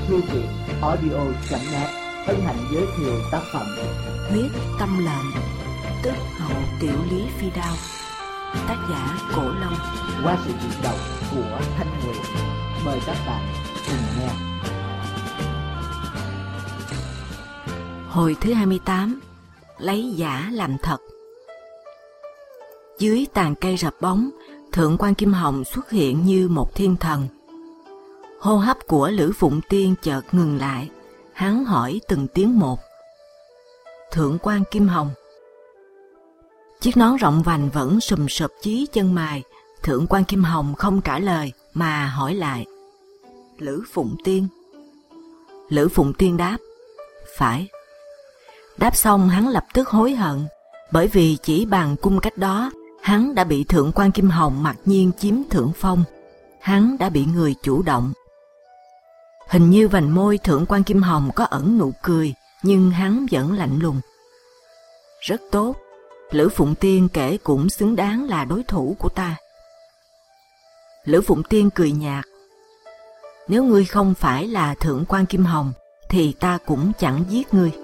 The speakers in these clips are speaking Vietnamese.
Thư viện audio.net hân hạnh giới thiệu tác phẩm Huyết Tâm Lệnh, tức Hậu Tiểu Lý Phi Đao, tác giả Cổ Long, qua sự diễn đọc của Thanh Nguyệt. Mời các bạn cùng nghe. Hồi thứ 28, lấy giả làm thật. Dưới tàn cây rập bóng, Thượng quan Kim Hồng xuất hiện như một thiên thần. Hô hấp của Lữ Phụng Tiên chợt ngừng lại, hắn hỏi từng tiếng một. Thượng quan Kim Hồng. Chiếc nón rộng vành vẫn sùm sụp chí chân mày. Thượng quan Kim Hồng không trả lời mà hỏi lại. Lữ Phụng Tiên. Lữ Phụng Tiên đáp. Phải. Đáp xong hắn lập tức hối hận, bởi vì chỉ bằng cung cách đó, hắn đã bị Thượng quan Kim Hồng mặc nhiên chiếm thượng phong. Hắn đã bị người chủ động. Hình như vành môi Thượng quan Kim Hồng có ẩn nụ cười, nhưng hắn vẫn lạnh lùng. Rất tốt, Lữ Phụng Tiên kể cũng xứng đáng là đối thủ của ta. Lữ Phụng Tiên cười nhạt. Nếu ngươi không phải là Thượng quan Kim Hồng, thì ta cũng chẳng giết ngươi.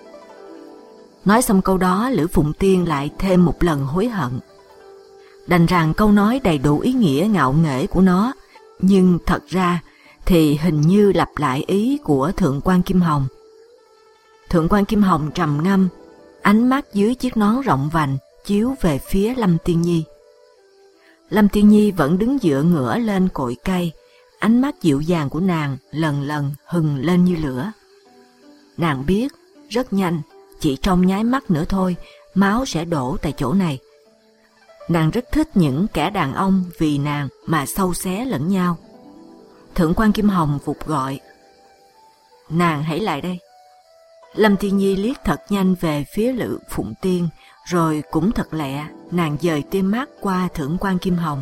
Nói xong câu đó, Lữ Phụng Tiên lại thêm một lần hối hận. Đành rằng câu nói đầy đủ ý nghĩa ngạo nghễ của nó, nhưng thật ra thì hình như lặp lại ý của Thượng quan Kim Hồng. Thượng quan Kim Hồng trầm ngâm, ánh mắt dưới chiếc nón rộng vành chiếu về phía Lâm Tiên Nhi. Lâm Tiên Nhi vẫn đứng dựa ngửa lên cội cây, ánh mắt dịu dàng của nàng lần lần hừng lên như lửa. Nàng biết, rất nhanh, chỉ trong nháy mắt nữa thôi, máu sẽ đổ tại chỗ này. Nàng rất thích những kẻ đàn ông vì nàng mà xâu xé lẫn nhau. Thượng quan Kim Hồng vụt gọi. Nàng hãy lại đây. Lâm Tiên Nhi liếc thật nhanh về phía Lữ Phụng Tiên, rồi cũng thật lẹ, nàng dời tia mắt qua Thượng quan Kim Hồng.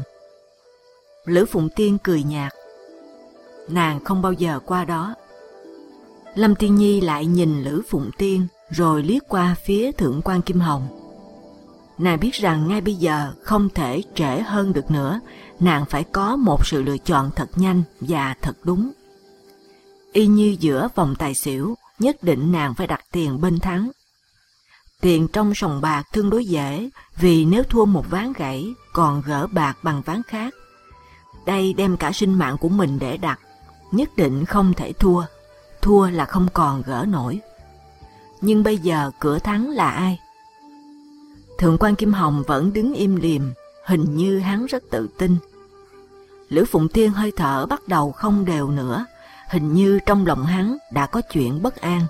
Lữ Phụng Tiên cười nhạt. Nàng không bao giờ qua đó. Lâm Tiên Nhi lại nhìn Lữ Phụng Tiên, rồi liếc qua phía Thượng quan Kim Hồng. Nàng biết rằng ngay bây giờ không thể trễ hơn được nữa, nàng phải có một sự lựa chọn thật nhanh và thật đúng. Y như giữa vòng tài xỉu, nhất định nàng phải đặt tiền bên thắng. Tiền trong sòng bạc tương đối dễ, vì nếu thua một ván gãy, còn gỡ bạc bằng ván khác. Đây đem cả sinh mạng của mình để đặt, nhất định không thể thua, thua là không còn gỡ nổi. Nhưng bây giờ cửa thắng là ai? Thượng quan Kim Hồng vẫn đứng im lìm, hình như hắn rất tự tin. Lữ Phụng Tiên hơi thở bắt đầu không đều nữa, hình như trong lòng hắn đã có chuyện bất an.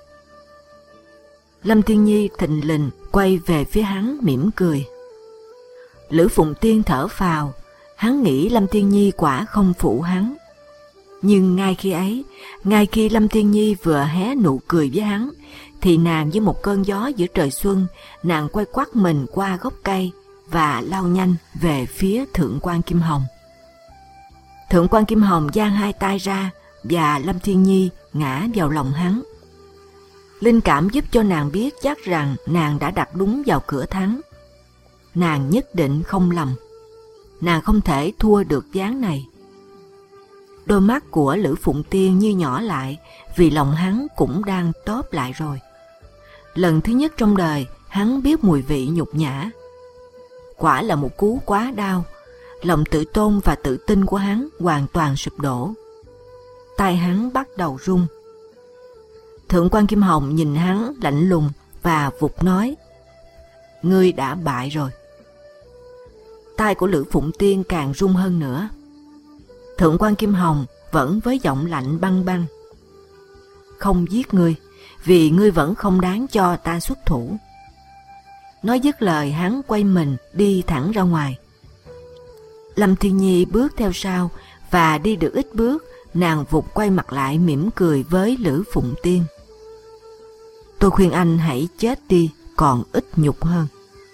Lâm Tiên Nhi thình lình quay về phía hắn mỉm cười. Lữ Phụng Tiên thở phào, hắn nghĩ Lâm Tiên Nhi quả không phụ hắn. Nhưng ngay khi ấy, ngay khi Lâm Tiên Nhi vừa hé nụ cười với hắn, thì nàng như một cơn gió giữa trời xuân, nàng quay quắt mình qua gốc cây và lao nhanh về phía Thượng quan Kim Hồng. Thượng quan Kim Hồng giang hai tay ra và Lâm Tiên Nhi ngã vào lòng hắn. Linh cảm giúp cho nàng biết chắc rằng nàng đã đặt đúng vào cửa thắng. Nàng nhất định không lầm. Nàng không thể thua được ván này. Đôi mắt của Lữ Phụng Tiên như nhỏ lại, vì lòng hắn cũng đang tóp lại rồi. Lần thứ nhất trong đời, hắn biết mùi vị nhục nhã. Quả là một cú quá đau, lòng tự tôn và tự tin của hắn hoàn toàn sụp đổ. Tai hắn bắt đầu run. Thượng quan Kim Hồng nhìn hắn lạnh lùng và vụt nói. Ngươi đã bại rồi. Tai của Lữ Phụng Tiên càng run hơn nữa. Thượng quan Kim Hồng vẫn với giọng lạnh băng băng. Không giết ngươi, vì ngươi vẫn không đáng cho ta xuất thủ. Nói dứt lời, hắn quay mình đi thẳng ra ngoài. Lâm Tiên Nhi bước theo sau, và đi được ít bước, nàng vụt quay mặt lại mỉm cười với Lữ Phụng Tiên. Tôi khuyên anh hãy chết đi, còn ít nhục hơn.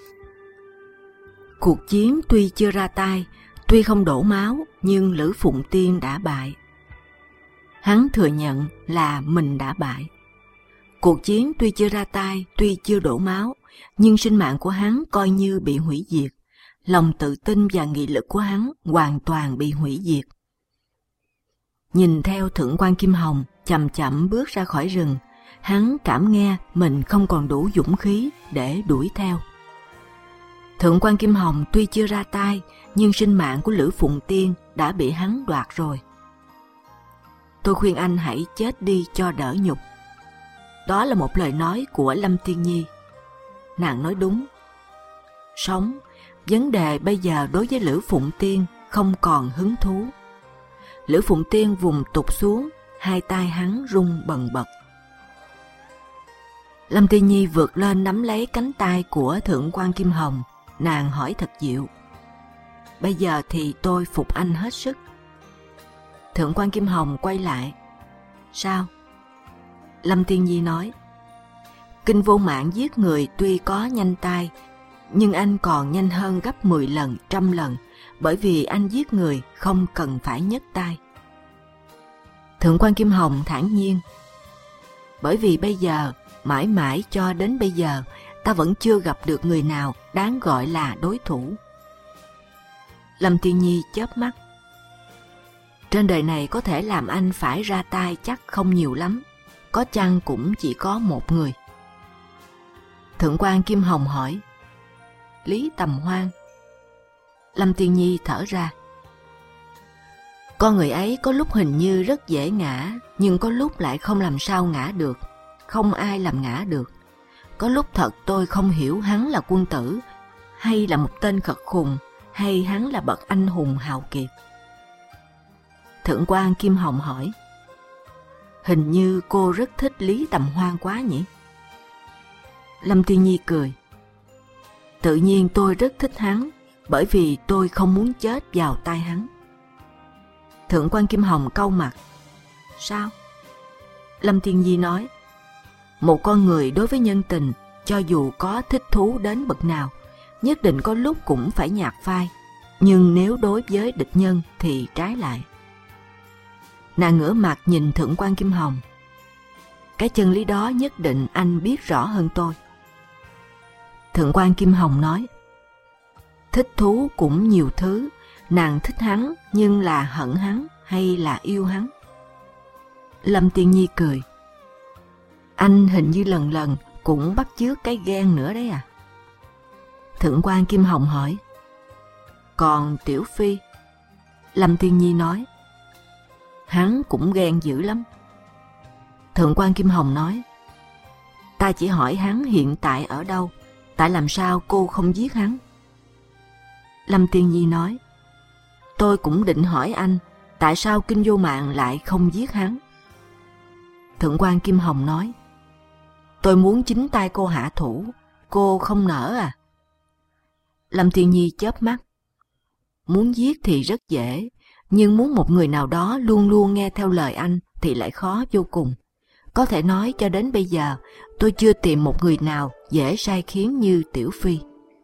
Cuộc chiến tuy chưa ra tay, tuy không đổ máu, nhưng Lữ Phụng Tiên đã bại. Hắn thừa nhận là mình đã bại. Cuộc chiến tuy chưa ra tay, tuy chưa đổ máu, nhưng sinh mạng của hắn coi như bị hủy diệt. Lòng tự tin và nghị lực của hắn hoàn toàn bị hủy diệt. nhìn theo Thượng quan Kim Hồng chậm chậm bước ra khỏi rừng, hắn cảm nghe mình không còn đủ dũng khí để đuổi theo. Thượng quan Kim Hồng tuy chưa ra tay, nhưng sinh mạng của Lữ Phụng Tiên đã bị hắn đoạt rồi. Tôi khuyên anh hãy chết đi cho đỡ nhục. Đó là một lời nói của Lâm Tiên Nhi. Nàng nói đúng. Sống, vấn đề bây giờ đối với Lữ Phụng Tiên không còn hứng thú. Lữ Phụng Tiên vùng tụt xuống, hai tay hắn run bần bật. Lâm Tiên Nhi vượt lên nắm lấy cánh tay của Thượng quan Kim Hồng, nàng hỏi thật dịu: bây giờ thì tôi phục anh hết sức. Thượng quan Kim Hồng quay lại: sao? Lâm Tiên Nhi nói: Kinh Vô Mạng giết người tuy có nhanh tay, nhưng anh còn nhanh hơn gấp 10 lần, 100 lần, bởi vì anh giết người không cần phải nhấc tay. Thượng quan Kim Hồng thản nhiên: bởi vì bây giờ, mãi mãi cho đến bây giờ, ta vẫn chưa gặp được người nào đáng gọi là đối thủ. Lâm Tiên Nhi chớp mắt: trên đời này có thể làm anh phải ra tay chắc không nhiều lắm, có chăng cũng chỉ có một người. Thượng quan Kim Hồng hỏi: Lý Tầm Hoan? Lâm Tiên Nhi thở ra: con người ấy có lúc hình như rất dễ ngã, nhưng có lúc lại không làm sao ngã được, không ai làm ngã được. Có lúc thật tôi không hiểu hắn là quân tử, hay là một tên khật khùng, hay hắn là bậc anh hùng hào kiệt. Thượng quan Kim Hồng hỏi: hình như cô rất thích Lý Tầm Hoan quá nhỉ? Lâm Tiên Nhi cười: tự nhiên tôi rất thích hắn, bởi vì tôi không muốn chết vào tay hắn. Thượng quan Kim Hồng cau mặt: sao? Lâm Tiên Nhi nói: một con người đối với nhân tình, cho dù có thích thú đến bậc nào, nhất định có lúc cũng phải nhạt phai, nhưng nếu đối với địch nhân thì trái lại. Nàng ngửa mặt nhìn Thượng quan Kim Hồng: cái chân lý đó nhất định anh biết rõ hơn tôi. Thượng quan Kim Hồng nói: thích thú cũng nhiều thứ, nàng thích hắn nhưng là hận hắn hay là yêu hắn? Lâm Tiên Nhi cười: anh hình như lần lần cũng bắt chước cái ghen nữa đấy à? Thượng quan Kim Hồng hỏi: còn Tiểu Phi? Lâm Tiên Nhi nói: hắn cũng ghen dữ lắm. Thượng quan Kim Hồng nói: ta chỉ hỏi hắn hiện tại ở đâu, tại làm sao cô không giết hắn? Lâm Tiên Nhi nói: tôi cũng định hỏi anh, tại sao Kinh Vô Mạng lại không giết hắn? Thượng quan Kim Hồng nói: tôi muốn chính tay cô hạ thủ, cô không nỡ à? Lâm Tiên Nhi chớp mắt: muốn giết thì rất dễ, nhưng muốn một người nào đó luôn luôn nghe theo lời anh thì lại khó vô cùng. Có thể nói cho đến bây giờ tôi chưa tìm một người nào dễ sai khiến như Tiểu Phi.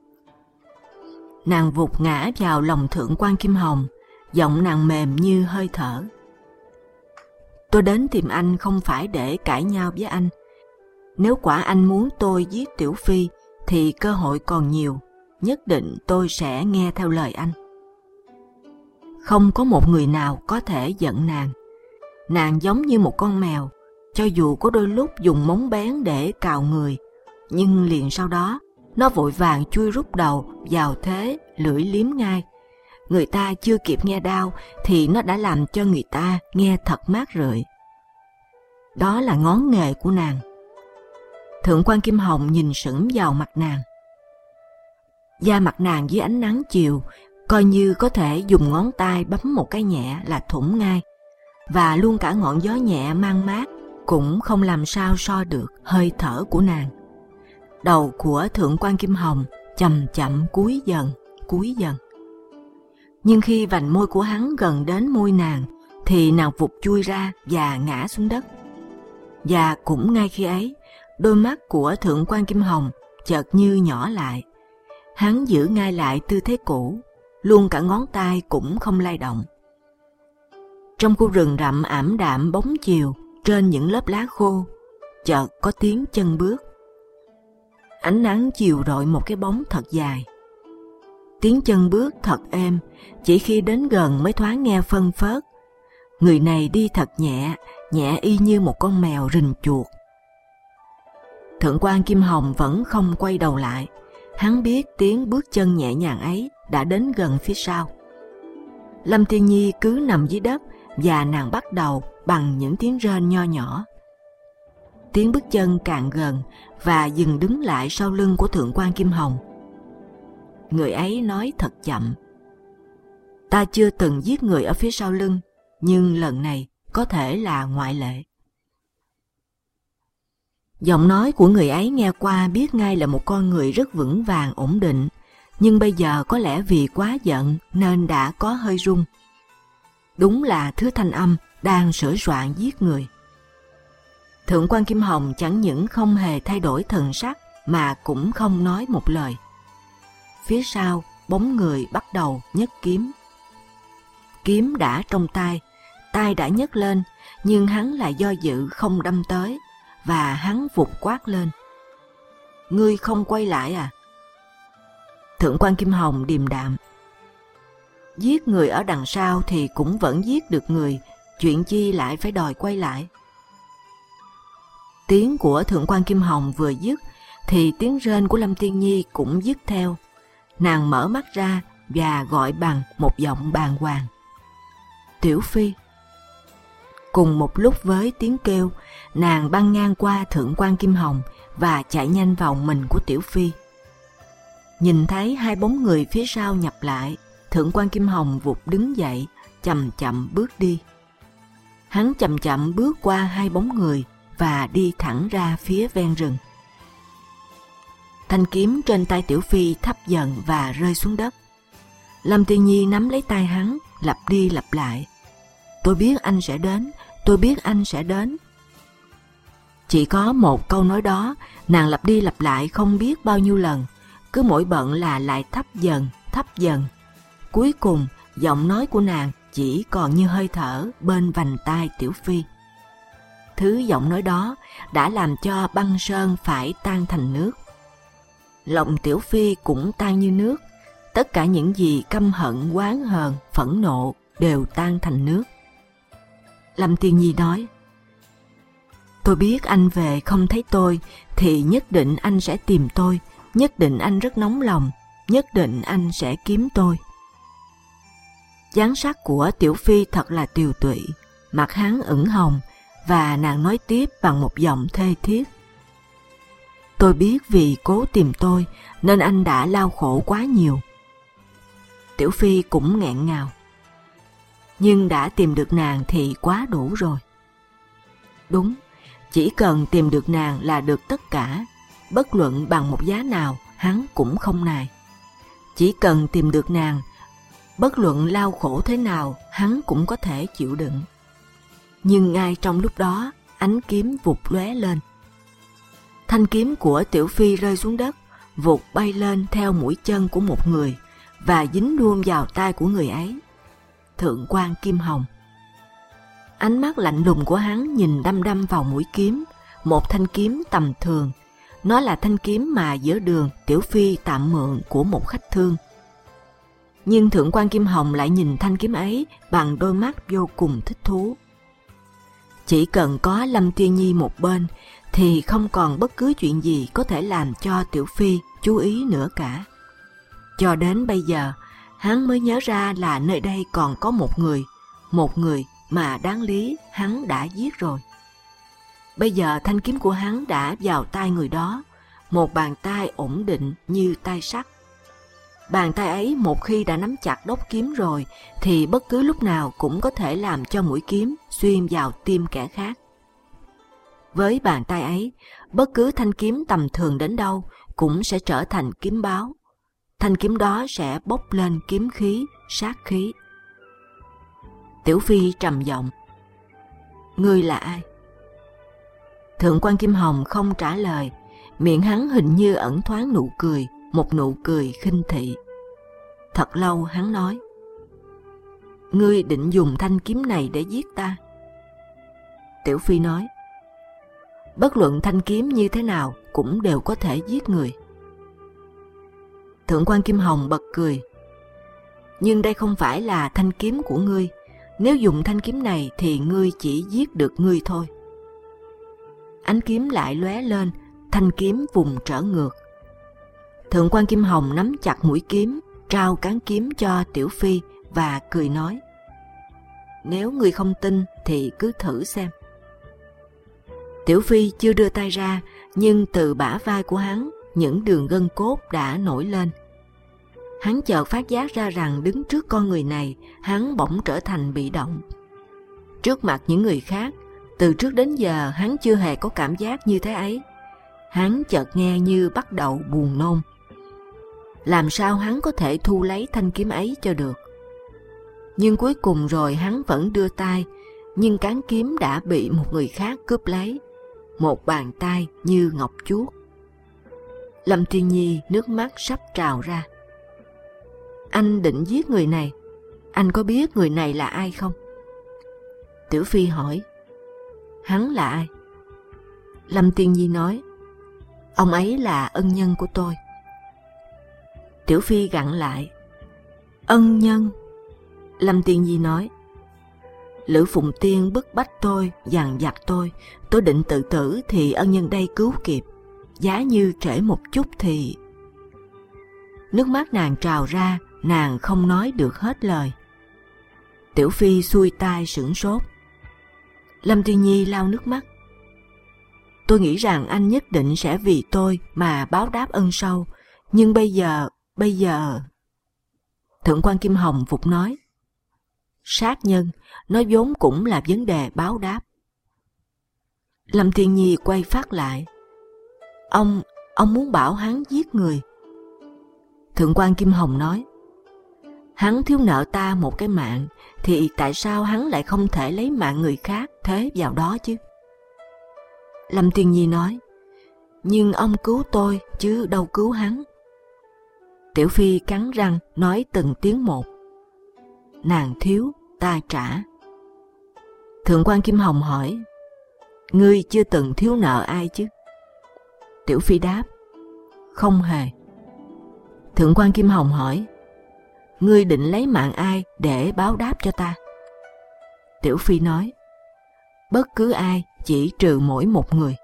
Nàng vụt ngã vào lòng Thượng quan Kim Hồng, giọng nàng mềm như hơi thở. Tôi đến tìm anh không phải để cãi nhau với anh. Nếu quả anh muốn tôi giết Tiểu Phi thì cơ hội còn nhiều, nhất định tôi sẽ nghe theo lời anh. Không có một người nào có thể giận nàng. Nàng giống như một con mèo, cho dù có đôi lúc dùng móng bén để cào người, nhưng liền sau đó nó vội vàng chui rút đầu vào thế lưỡi liếm ngay. Người ta chưa kịp nghe đau thì nó đã làm cho người ta nghe thật mát rượi. Đó là ngón nghề của nàng. Thượng quan Kim Hồng nhìn sững vào mặt nàng. Da mặt nàng dưới ánh nắng chiều coi như có thể dùng ngón tay bấm một cái nhẹ là thủng ngay, và luôn cả ngọn gió nhẹ mang mát cũng không làm sao so được hơi thở của nàng. Đầu của Thượng quan Kim Hồng chậm chậm cúi dần, cúi dần. Nhưng khi vành môi của hắn gần đến môi nàng, thì nàng vụt chui ra và ngã xuống đất. Và cũng ngay khi ấy, đôi mắt của Thượng quan Kim Hồng chợt như nhỏ lại. Hắn giữ ngay lại tư thế cũ, luôn cả ngón tay cũng không lay động. Trong khu rừng rậm ảm đạm bóng chiều, trên những lớp lá khô, chợt có tiếng chân bước. Ánh nắng chiều rọi một cái bóng thật dài. Tiếng chân bước thật êm, chỉ khi đến gần mới thoáng nghe phân phớt. Người này đi thật nhẹ, nhẹ y như một con mèo rình chuột. Thượng quan Kim Hồng vẫn không quay đầu lại. Hắn biết tiếng bước chân nhẹ nhàng ấy đã đến gần phía sau. Lâm Tiên Nhi cứ nằm dưới đất và nàng bắt đầu bằng những tiếng rên nho nhỏ. Tiếng bước chân càng gần và dừng đứng lại sau lưng của Thượng quan Kim Hồng. Người ấy nói thật chậm. Ta chưa từng giết người ở phía sau lưng, nhưng lần này có thể là ngoại lệ. Giọng nói của người ấy nghe qua biết ngay là một con người rất vững vàng ổn định, nhưng bây giờ có lẽ vì quá giận nên đã có hơi run. Đúng là thứ thanh âm đang sửa soạn giết người. Thượng quan Kim Hồng chẳng những không hề thay đổi thần sắc mà cũng không nói một lời. Phía sau, bóng người bắt đầu nhấc kiếm. Kiếm đã trong tay, tay đã nhấc lên, nhưng hắn lại do dự không đâm tới, và hắn vụt quát lên. Ngươi không quay lại à? Thượng quan Kim Hồng điềm đạm. Giết người ở đằng sau thì cũng vẫn giết được người, chuyện chi lại phải đòi quay lại. Tiếng của Thượng quan Kim Hồng vừa dứt thì tiếng rên của Lâm Tiên Nhi cũng dứt theo. Nàng mở mắt ra và gọi bằng một giọng bàng hoàng. Tiểu Phi. Cùng một lúc với tiếng kêu, nàng băng ngang qua Thượng quan Kim Hồng và chạy nhanh vào mình của Tiểu Phi. Nhìn thấy hai bóng người phía sau nhập lại, Thượng quan Kim Hồng vụt đứng dậy, chậm chậm bước đi. Hắn chậm chậm bước qua hai bóng người và đi thẳng ra phía ven rừng. Thanh kiếm trên tay Tiểu Phi thấp dần và rơi xuống đất. Lâm Tiên Nhi nắm lấy tay hắn, lặp đi lặp lại. Tôi biết anh sẽ đến, tôi biết anh sẽ đến. Chỉ có một câu nói đó, nàng lặp đi lặp lại không biết bao nhiêu lần, cứ mỗi bận là lại thấp dần, thấp dần. Cuối cùng, giọng nói của nàng chỉ còn như hơi thở bên vành tai Tiểu Phi. Thứ giọng nói đó đã làm cho băng sơn phải tan thành nước. Lòng Tiểu Phi cũng tan như nước, tất cả những gì căm hận, oán hờn, phẫn nộ đều tan thành nước. Lâm Tiên Nhi nói, tôi biết anh về không thấy tôi thì nhất định anh sẽ tìm tôi, nhất định anh rất nóng lòng, nhất định anh sẽ kiếm tôi. Dáng sắc của Tiểu Phi thật là tiều tụy, mặt hắn ửng hồng và nàng nói tiếp bằng một giọng thê thiết. Tôi biết vì cố tìm tôi nên anh đã lao khổ quá nhiều. Tiểu Phi cũng nghẹn ngào. Nhưng đã tìm được nàng thì quá đủ rồi. Đúng, chỉ cần tìm được nàng là được tất cả, bất luận bằng một giá nào hắn cũng không nài. Chỉ cần tìm được nàng, bất luận lao khổ thế nào hắn cũng có thể chịu đựng. Nhưng ngay trong lúc đó, ánh kiếm vụt lóe lên. Thanh kiếm của Tiểu Phi rơi xuống đất, vụt bay lên theo mũi chân của một người và dính luôn vào tay của người ấy. Thượng quan Kim Hồng. Ánh mắt lạnh lùng của hắn nhìn đăm đăm vào mũi kiếm, một thanh kiếm tầm thường. Nó là thanh kiếm mà giữa đường Tiểu Phi tạm mượn của một khách thương. Nhưng Thượng quan Kim Hồng lại nhìn thanh kiếm ấy bằng đôi mắt vô cùng thích thú. Chỉ cần có Lâm Tiên Nhi một bên thì không còn bất cứ chuyện gì có thể làm cho Tiểu Phi chú ý nữa cả. Cho đến bây giờ, hắn mới nhớ ra là nơi đây còn có một người mà đáng lý hắn đã giết rồi. Bây giờ thanh kiếm của hắn đã vào tay người đó, một bàn tay ổn định như tay sắt. Bàn tay ấy một khi đã nắm chặt đốc kiếm rồi thì bất cứ lúc nào cũng có thể làm cho mũi kiếm xuyên vào tim kẻ khác. Với bàn tay ấy, bất cứ thanh kiếm tầm thường đến đâu cũng sẽ trở thành kiếm báo. Thanh kiếm đó sẽ bốc lên kiếm khí, sát khí. Tiểu Phi trầm giọng. Ngươi là ai? Thượng quan Kim Hồng không trả lời, miệng hắn hình như ẩn thoáng nụ cười, một nụ cười khinh thị. Thật lâu hắn nói. Ngươi định dùng thanh kiếm này để giết ta? Tiểu Phi nói. Bất luận thanh kiếm như thế nào cũng đều có thể giết người. Thượng quan Kim Hồng bật cười. Nhưng đây không phải là thanh kiếm của ngươi. Nếu dùng thanh kiếm này thì ngươi chỉ giết được ngươi thôi. Ánh kiếm lại lóe lên, thanh kiếm vùng trở ngược. Thượng quan Kim Hồng nắm chặt mũi kiếm, trao cán kiếm cho Tiểu Phi và cười nói: nếu ngươi không tin thì cứ thử xem. Tiểu Phi chưa đưa tay ra, nhưng từ bả vai của hắn, những đường gân cốt đã nổi lên. Hắn chợt phát giác ra rằng đứng trước con người này, hắn bỗng trở thành bị động. Trước mặt những người khác, từ trước đến giờ hắn chưa hề có cảm giác như thế ấy. Hắn chợt nghe như bắt đầu buồn nôn. Làm sao hắn có thể thu lấy thanh kiếm ấy cho được? Nhưng cuối cùng rồi hắn vẫn đưa tay, nhưng cán kiếm đã bị một người khác cướp lấy. Một bàn tay như ngọc chuốt. Lâm Tiên Nhi nước mắt sắp trào ra. Anh định giết người này. Anh có biết người này là ai không? Tiểu Phi hỏi. Hắn là ai? Lâm Tiên Nhi nói. Ông ấy là ân nhân của tôi. Tiểu Phi gặn lại. Ân nhân? Lâm Tiên Nhi nói. Lữ Phụng Tiên bức bách tôi, dằn vặt tôi định tự tử thì ân nhân đây cứu kịp. Giá như trễ một chút thì... Nước mắt nàng trào ra, nàng không nói được hết lời. Tiểu Phi xuôi tai sửng sốt. Lâm Tiên Nhi lau nước mắt. Tôi nghĩ rằng anh nhất định sẽ vì tôi mà báo đáp ân sâu, nhưng bây giờ... Thượng quan Kim Hồng vụt nói. Sát nhân, nó vốn cũng là vấn đề báo đáp. Lâm Tiên Nhi quay phát lại. Ông muốn bảo hắn giết người. Thượng quan Kim Hồng nói. Hắn thiếu nợ ta một cái mạng, thì tại sao hắn lại không thể lấy mạng người khác thế vào đó chứ? Lâm Tiên Nhi nói. Nhưng ông cứu tôi chứ đâu cứu hắn. Tiểu Phi cắn răng nói từng tiếng một. Nàng thiếu, ta trả. Thượng quan Kim Hồng hỏi. Ngươi chưa từng thiếu nợ ai chứ? Tiểu Phi đáp. Không hề. Thượng quan Kim Hồng hỏi. Ngươi định lấy mạng ai để báo đáp cho ta? Tiểu Phi nói. Bất cứ ai, chỉ trừ mỗi một người.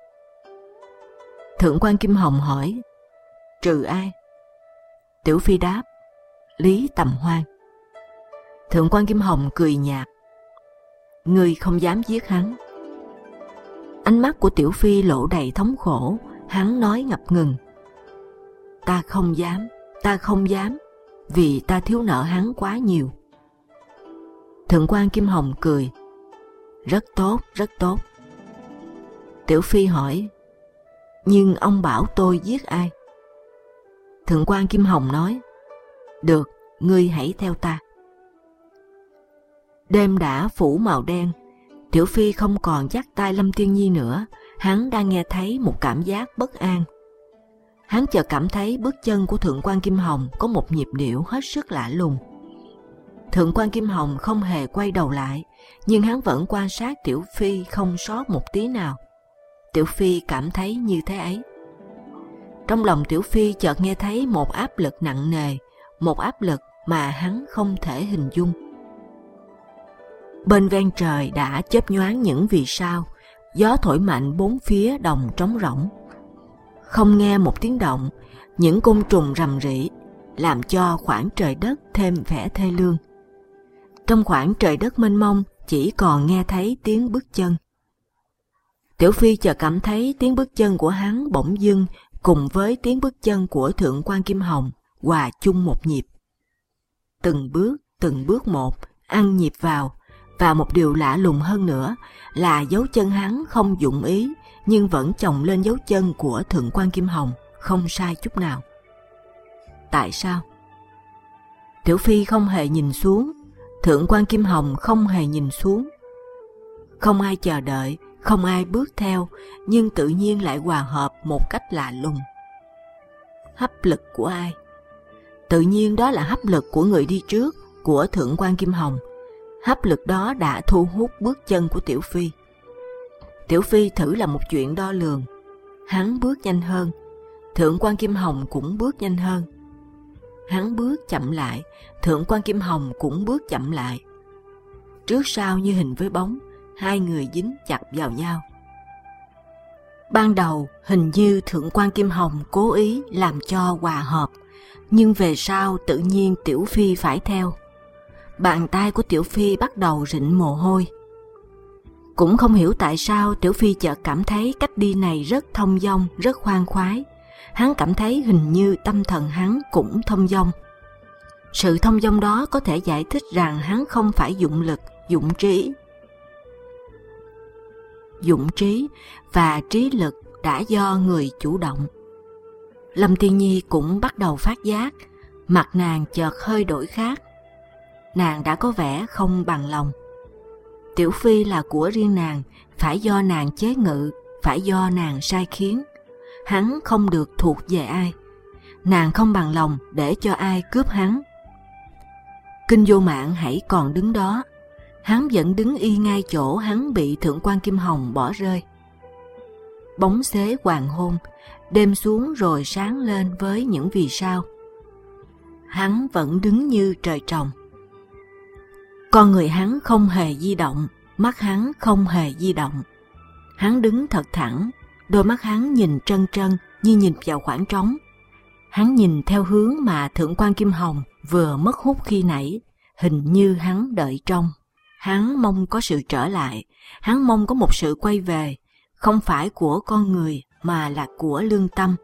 Thượng quan Kim Hồng hỏi. Trừ ai? Tiểu Phi đáp. Lý Tầm Hoan. Thượng quan Kim Hồng cười nhạt. Ngươi không dám giết hắn. Ánh mắt của Tiểu Phi lộ đầy thống khổ, hắn nói ngập ngừng. Ta không dám, vì ta thiếu nợ hắn quá nhiều. Thượng quan Kim Hồng cười. Rất tốt, rất tốt. Tiểu Phi hỏi. Nhưng ông bảo tôi giết ai? Thượng quan Kim Hồng nói. Được, ngươi hãy theo ta. Đêm đã phủ màu đen. Tiểu Phi không còn dắt tay Lâm Tiên Nhi nữa. Hắn đang nghe thấy một cảm giác bất an. Hắn chợt cảm thấy bước chân của Thượng quan Kim Hồng có một nhịp điệu hết sức lạ lùng. Thượng quan Kim Hồng không hề quay đầu lại, nhưng hắn vẫn quan sát Tiểu Phi không sót một tí nào. Tiểu Phi cảm thấy như thế ấy. Trong lòng Tiểu Phi chợt nghe thấy một áp lực nặng nề, một áp lực mà hắn không thể hình dung. Bên ven trời đã chớp nhoáng những vì sao, gió thổi mạnh bốn phía đồng trống rỗng. Không nghe một tiếng động, những côn trùng rầm rĩ, làm cho khoảng trời đất thêm vẻ thê lương. Trong khoảng trời đất mênh mông chỉ còn nghe thấy tiếng bước chân. Tiểu Phi chợt cảm thấy tiếng bước chân của hắn bỗng dưng cùng với tiếng bước chân của Thượng quan Kim Hồng hòa chung một nhịp. Từng bước một, ăn nhịp vào, và một điều lạ lùng hơn nữa là dấu chân hắn không dụng ý nhưng vẫn chồng lên dấu chân của Thượng quan Kim Hồng, không sai chút nào. Tại sao? Tiểu Phi không hề nhìn xuống, Thượng quan Kim Hồng không hề nhìn xuống. Không ai chờ đợi, không ai bước theo, nhưng tự nhiên lại hòa hợp một cách lạ lùng. Hấp lực của ai? Tự nhiên đó là hấp lực của người đi trước, của Thượng quan Kim Hồng. Hấp lực đó đã thu hút bước chân của Tiểu Phi. Tiểu Phi thử làm một chuyện đo lường. Hắn bước nhanh hơn, Thượng quan Kim Hồng cũng bước nhanh hơn. Hắn bước chậm lại, Thượng quan Kim Hồng cũng bước chậm lại. trước sau như hình với bóng, hai người dính chặt vào nhau. Ban đầu hình như Thượng quan Kim Hồng cố ý làm cho hòa hợp, nhưng về sau tự nhiên Tiểu Phi phải theo. Bàn tay của Tiểu Phi bắt đầu rịn mồ hôi. Cũng không hiểu tại sao Tiểu Phi chợt cảm thấy cách đi này rất thông dong, rất khoan khoái. Hắn cảm thấy hình như tâm thần hắn cũng thông dong. Sự thông dong đó có thể giải thích rằng hắn không phải dụng lực, dụng trí. Dụng trí và trí lực đã do người chủ động. Lâm Tiên Nhi cũng bắt đầu phát giác, mặt nàng chợt hơi đổi khác. Nàng đã có vẻ không bằng lòng. Tiểu Phi là của riêng nàng, phải do nàng chế ngự, phải do nàng sai khiến. Hắn không được thuộc về ai. Nàng không bằng lòng để cho ai cướp hắn. Kinh Vô Mạng hãy còn đứng đó. Hắn vẫn đứng y ngay chỗ hắn bị Thượng quan Kim Hồng bỏ rơi. Bóng xế hoàng hôn, đêm xuống rồi sáng lên với những vì sao. Hắn vẫn đứng như trời trồng. Con người hắn không hề di động, mắt hắn không hề di động. Hắn đứng thật thẳng, đôi mắt hắn nhìn trân trân như nhìn vào khoảng trống. Hắn nhìn theo hướng mà Thượng quan Kim Hồng vừa mất hút khi nãy, hình như hắn đợi trông. Hắn mong có sự trở lại, hắn mong có một sự quay về, không phải của con người mà là của lương tâm.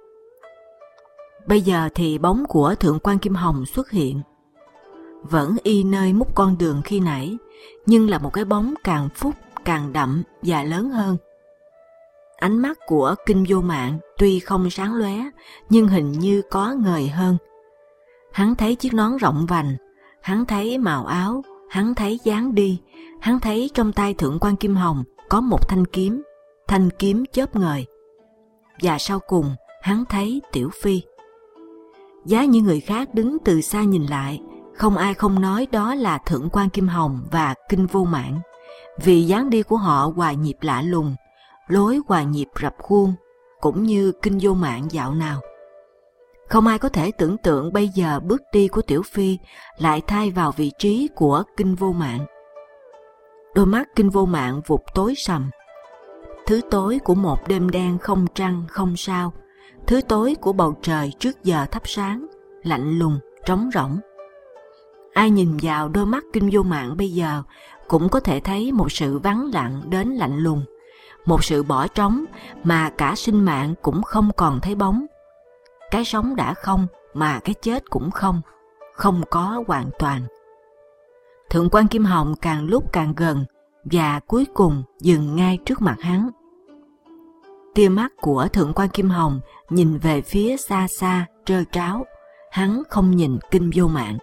Bây giờ thì bóng của Thượng quan Kim Hồng xuất hiện. Vẫn y nơi mút con đường khi nãy, nhưng là một cái bóng càng phút, càng đậm và lớn hơn. Ánh mắt của Kinh Vô Mạng tuy không sáng lóe, nhưng hình như có ngời hơn. Hắn thấy chiếc nón rộng vành, hắn thấy màu áo, hắn thấy dáng đi, hắn thấy trong tay Thượng quan Kim Hồng có một thanh kiếm chớp ngời. Và sau cùng, hắn thấy Tiểu Phi. Giá như người khác đứng từ xa nhìn lại, không ai không nói đó là Thượng quan Kim Hồng và Kinh Vô Mạng, vì dáng đi của họ hòa nhịp lạ lùng, lối hòa nhịp rập khuôn, cũng như Kinh Vô Mạng dạo nào. Không ai có thể tưởng tượng bây giờ bước đi của Tiểu Phi lại thay vào vị trí của Kinh Vô Mạng. Đôi mắt Kinh Vô Mạng vụt tối sầm. Thứ tối của một đêm đen không trăng không sao, thứ tối của bầu trời trước giờ thắp sáng, lạnh lùng, trống rỗng. Ai nhìn vào đôi mắt Kinh Vô Mạng bây giờ cũng có thể thấy một sự vắng lặng đến lạnh lùng, một sự bỏ trống mà cả sinh mạng cũng không còn thấy bóng. Cái sống đã không mà cái chết cũng không có hoàn toàn. Thượng quan Kim Hồng càng lúc càng gần và cuối cùng dừng ngay trước mặt hắn. Tia mắt của Thượng quan Kim Hồng nhìn về phía xa xa trơ tráo, hắn không nhìn Kinh Vô Mạng.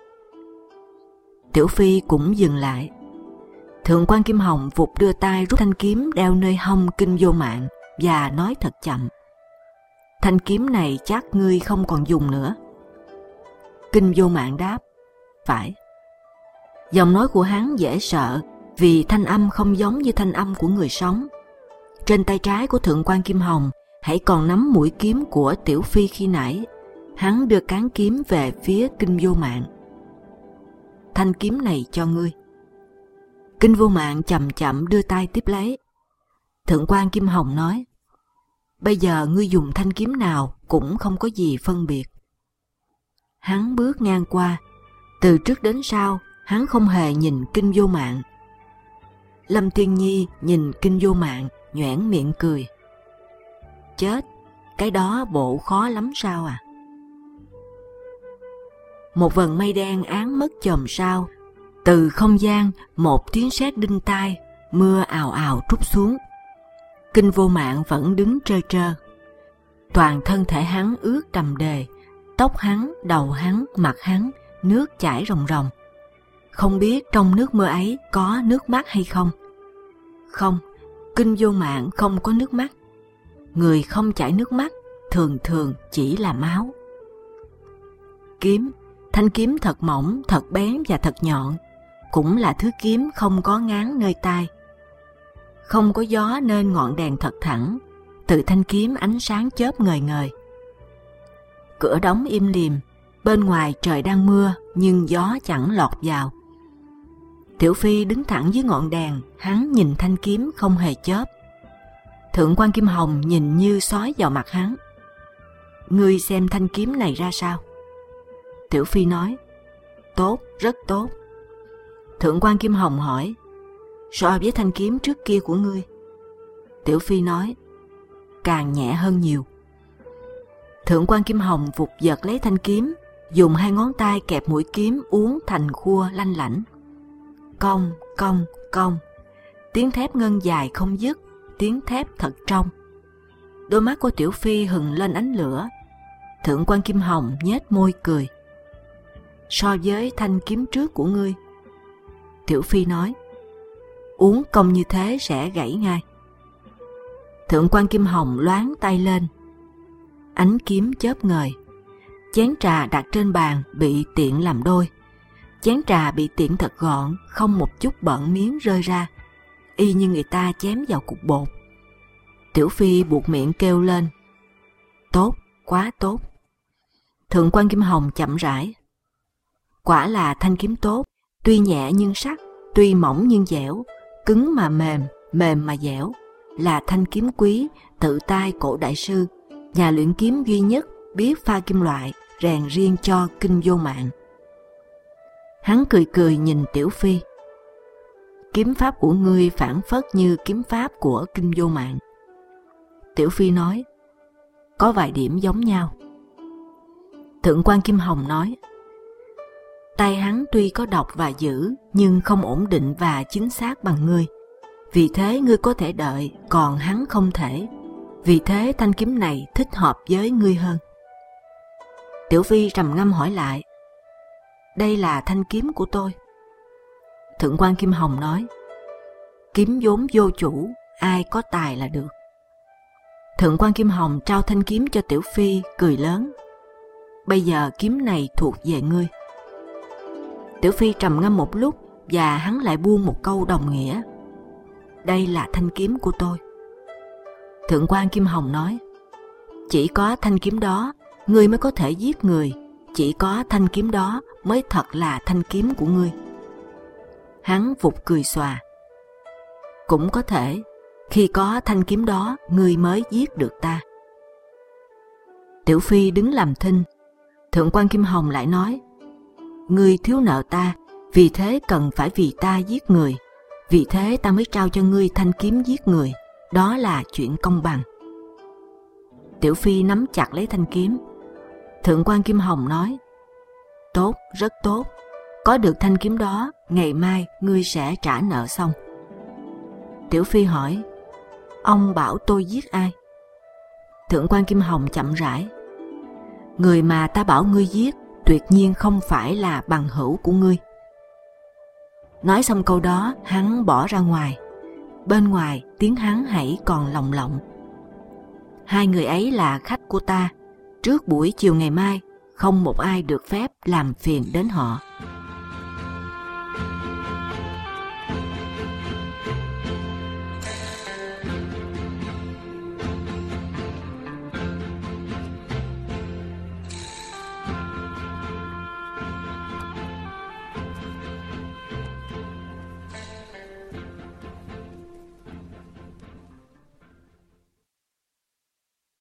Tiểu Phi cũng dừng lại. Thượng quan Kim Hồng vụt đưa tay rút thanh kiếm đeo nơi hông Kinh Vô Mạng và nói thật chậm: thanh kiếm này chắc ngươi không còn dùng nữa. Kinh Vô Mạng đáp: phải. Giọng nói của hắn dễ sợ vì thanh âm không giống như thanh âm của người sống. Trên tay trái của Thượng quan Kim Hồng hãy còn nắm mũi kiếm của Tiểu Phi khi nãy. Hắn đưa cán kiếm về phía Kinh Vô Mạng. Thanh kiếm này cho ngươi. Kinh Vô Mạng chậm chậm đưa tay tiếp lấy. Thượng quan Kim Hồng nói: bây giờ ngươi dùng thanh kiếm nào cũng không có gì phân biệt. Hắn bước ngang qua, từ trước đến sau hắn không hề nhìn Kinh Vô Mạng. Lâm Tiên Nhi nhìn Kinh Vô Mạng nhoẻn miệng cười: chết, cái đó bộ khó lắm sao à? Một vầng mây đen áng mất chòm sao. Từ không gian một tiếng sét đinh tai, mưa ào ào trút xuống. Kinh Vô Mạng vẫn đứng trơ trơ. Toàn thân thể hắn ướt đầm đề, tóc hắn, đầu hắn, mặt hắn nước chảy ròng ròng. Không biết trong nước mưa ấy có nước mắt hay không? Không, Kinh Vô Mạng không có nước mắt. Người không chảy nước mắt thường thường chỉ là máu. Kiếm, thanh kiếm thật mỏng, thật bén và thật nhọn, cũng là thứ kiếm không có ngán nơi tai. Không có gió nên ngọn đèn thật thẳng, từ thanh kiếm ánh sáng chớp ngời ngời. Cửa đóng im lìm, bên ngoài trời đang mưa nhưng gió chẳng lọt vào. Tiểu Phi đứng thẳng dưới ngọn đèn, hắn nhìn thanh kiếm không hề chớp. Thượng quan Kim Hồng nhìn như sói vào mặt hắn. Ngươi xem thanh kiếm này ra sao? Tiểu Phi nói, tốt, rất tốt. Thượng quan Kim Hồng hỏi, so với thanh kiếm trước kia của ngươi? Tiểu Phi nói, càng nhẹ hơn nhiều. Thượng quan Kim Hồng vụt giật lấy thanh kiếm, dùng hai ngón tay kẹp mũi kiếm uốn thành khua lanh lảnh. Cong, cong, cong. Tiếng thép ngân dài không dứt, tiếng thép thật trong. Đôi mắt của Tiểu Phi hừng lên ánh lửa. Thượng quan Kim Hồng nhếch môi cười. So với thanh kiếm trước của ngươi? Tiểu Phi nói, uốn cong như thế sẽ gãy ngay. Thượng quan Kim Hồng loáng tay lên. Ánh kiếm chớp ngời. Chén trà đặt trên bàn bị tiện làm đôi. Chén trà bị tiện thật gọn, không một chút bận miếng rơi ra, y như người ta chém vào cục bột. Tiểu Phi buột miệng kêu lên, tốt, quá tốt. Thượng quan Kim Hồng chậm rãi, quả là thanh kiếm tốt, tuy nhẹ nhưng sắc, tuy mỏng nhưng dẻo, cứng mà mềm, mềm mà dẻo, là thanh kiếm quý, tự tay cổ đại sư, nhà luyện kiếm duy nhất biết pha kim loại, rèn riêng cho Kinh Vô Mạng. Hắn cười cười nhìn Tiểu Phi. Kiếm pháp của ngươi phảng phất như kiếm pháp của Kinh Vô Mạng. Tiểu Phi nói, có vài điểm giống nhau. Thượng quan Kim Hồng nói, tay hắn tuy có độc và dữ, nhưng không ổn định và chính xác bằng ngươi. Vì thế ngươi có thể đợi, còn hắn không thể. Vì thế thanh kiếm này thích hợp với ngươi hơn. Tiểu Phi trầm ngâm hỏi lại, đây là thanh kiếm của tôi. Thượng quan Kim Hồng nói, kiếm vốn vô chủ, ai có tài là được. Thượng quan Kim Hồng trao thanh kiếm cho Tiểu Phi, cười lớn, bây giờ kiếm này thuộc về ngươi. Tiểu Phi trầm ngâm một lúc và hắn lại buông một câu đồng nghĩa, đây là thanh kiếm của tôi. Thượng quan Kim Hồng nói, chỉ có thanh kiếm đó ngươi mới có thể giết người, chỉ có thanh kiếm đó mới thật là thanh kiếm của ngươi. Hắn vụt cười xòa, cũng có thể, khi có thanh kiếm đó ngươi mới giết được ta. Tiểu Phi đứng làm thinh. Thượng quan Kim Hồng lại nói, ngươi thiếu nợ ta, vì thế cần phải vì ta giết người, vì thế ta mới trao cho ngươi thanh kiếm giết người, đó là chuyện công bằng. Tiểu Phi nắm chặt lấy thanh kiếm. Thượng quan Kim Hồng nói, tốt, rất tốt, có được thanh kiếm đó, ngày mai ngươi sẽ trả nợ xong. Tiểu Phi hỏi, ông bảo tôi giết ai? Thượng quan Kim Hồng chậm rãi, người mà ta bảo ngươi giết tuyệt nhiên không phải là bằng hữu của ngươi. Nói xong câu đó, hắn bỏ ra ngoài. Bên ngoài tiếng hắn hãy còn lồng lộng. Hai người ấy là khách của ta, trước buổi chiều ngày mai không một ai được phép làm phiền đến họ.